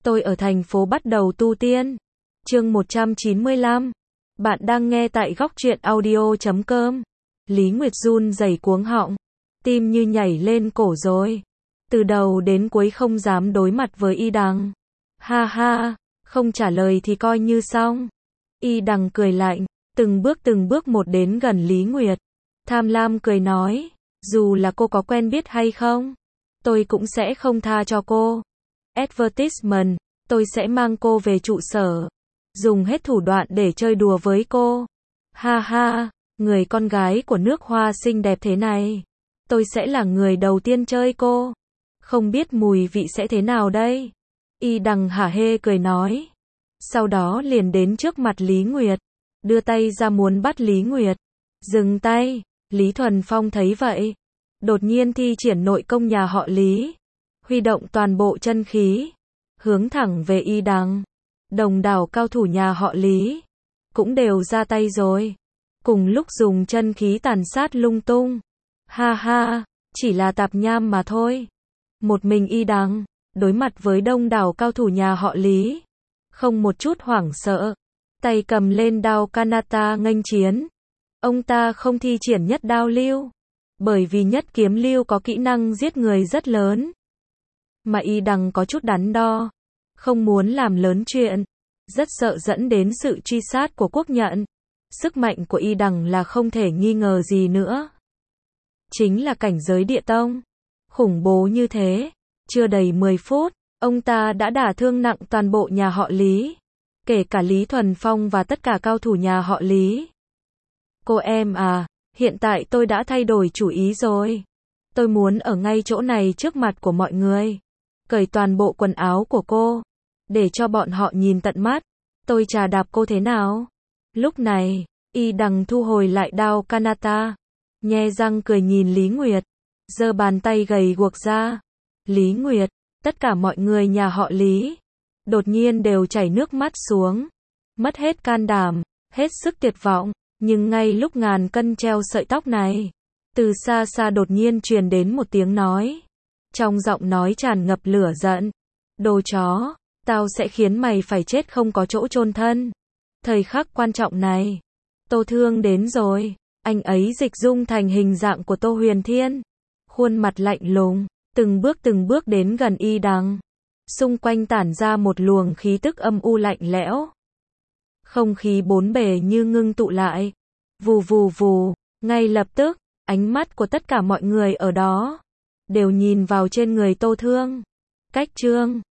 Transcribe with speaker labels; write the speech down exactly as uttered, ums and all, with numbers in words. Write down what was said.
Speaker 1: Tôi ở thành phố bắt đầu tu tiên. Chương một trăm chín mươi lăm. Bạn đang nghe tại góc truyện audio chấm com. Lý Nguyệt run rẩy cuống họng, tim như nhảy lên cổ rồi. Từ đầu đến cuối không dám đối mặt với Y Đằng. Ha ha, không trả lời thì coi như xong. Y Đằng cười lạnh, từng bước từng bước một đến gần Lý Nguyệt. Tham lam cười nói, dù là cô có quen biết hay không, tôi cũng sẽ không tha cho cô. Advertisement, tôi sẽ mang cô về trụ sở, dùng hết thủ đoạn để chơi đùa với cô. Ha ha, người con gái của nước Hoa xinh đẹp thế này, tôi sẽ là người đầu tiên chơi cô. Không biết mùi vị sẽ thế nào đây? Y Đằng hả hê cười nói. Sau đó liền đến trước mặt Lý Nguyệt, đưa tay ra muốn bắt Lý Nguyệt. Dừng tay, Lý Thuần Phong thấy vậy, đột nhiên thi triển nội công nhà họ Lý, huy động toàn bộ chân khí, hướng thẳng về Y Đằng. Đồng đảo cao thủ nhà họ Lý cũng đều ra tay rồi, cùng lúc dùng chân khí tàn sát lung tung. Ha ha, chỉ là tạp nham mà thôi. Một mình Y Đằng đối mặt với đông đảo cao thủ nhà họ Lý, không một chút hoảng sợ, tay cầm lên đao Kanata nghênh chiến. Ông ta không thi triển nhất đao lưu, bởi vì nhất kiếm lưu có kỹ năng giết người rất lớn, mà Y Đằng có chút đắn đo, không muốn làm lớn chuyện, rất sợ dẫn đến sự truy sát của Quốc Nhận. Sức mạnh của Y Đằng là không thể nghi ngờ gì nữa, chính là cảnh giới địa tông, khủng bố như thế. Chưa đầy mười phút, ông ta đã đả thương nặng toàn bộ nhà họ Lý, kể cả Lý Thuần Phong và tất cả cao thủ nhà họ Lý. Cô em à, hiện tại tôi đã thay đổi chủ ý rồi. Tôi muốn ở ngay chỗ này trước mặt của mọi người, cởi toàn bộ quần áo của cô, để cho bọn họ nhìn tận mắt, tôi trà đạp cô thế nào. Lúc này, Y Đằng thu hồi lại đao Kanata, nhe răng cười nhìn Lý Nguyệt, giơ bàn tay gầy guộc ra. Lý Nguyệt, tất cả mọi người nhà họ Lý đột nhiên đều chảy nước mắt xuống, mất hết can đảm, hết sức tuyệt vọng. Nhưng ngay lúc ngàn cân treo sợi tóc này, từ xa xa đột nhiên truyền đến một tiếng nói, trong giọng nói tràn ngập lửa giận. Đồ chó, tao sẽ khiến mày phải chết không có chỗ chôn thân. Thời khắc quan trọng này, Tô Thương đến rồi. Anh ấy dịch dung thành hình dạng của Tô Huyền Thiên, khuôn mặt lạnh lùng, từng bước từng bước đến gần Y Đằng. Xung quanh tản ra một luồng khí tức âm u lạnh lẽo. Không khí bốn bề như ngưng tụ lại. Vù vù vù, ngay lập tức, ánh mắt của tất cả mọi người ở đó đều nhìn vào trên người Tô Thương. Cách trương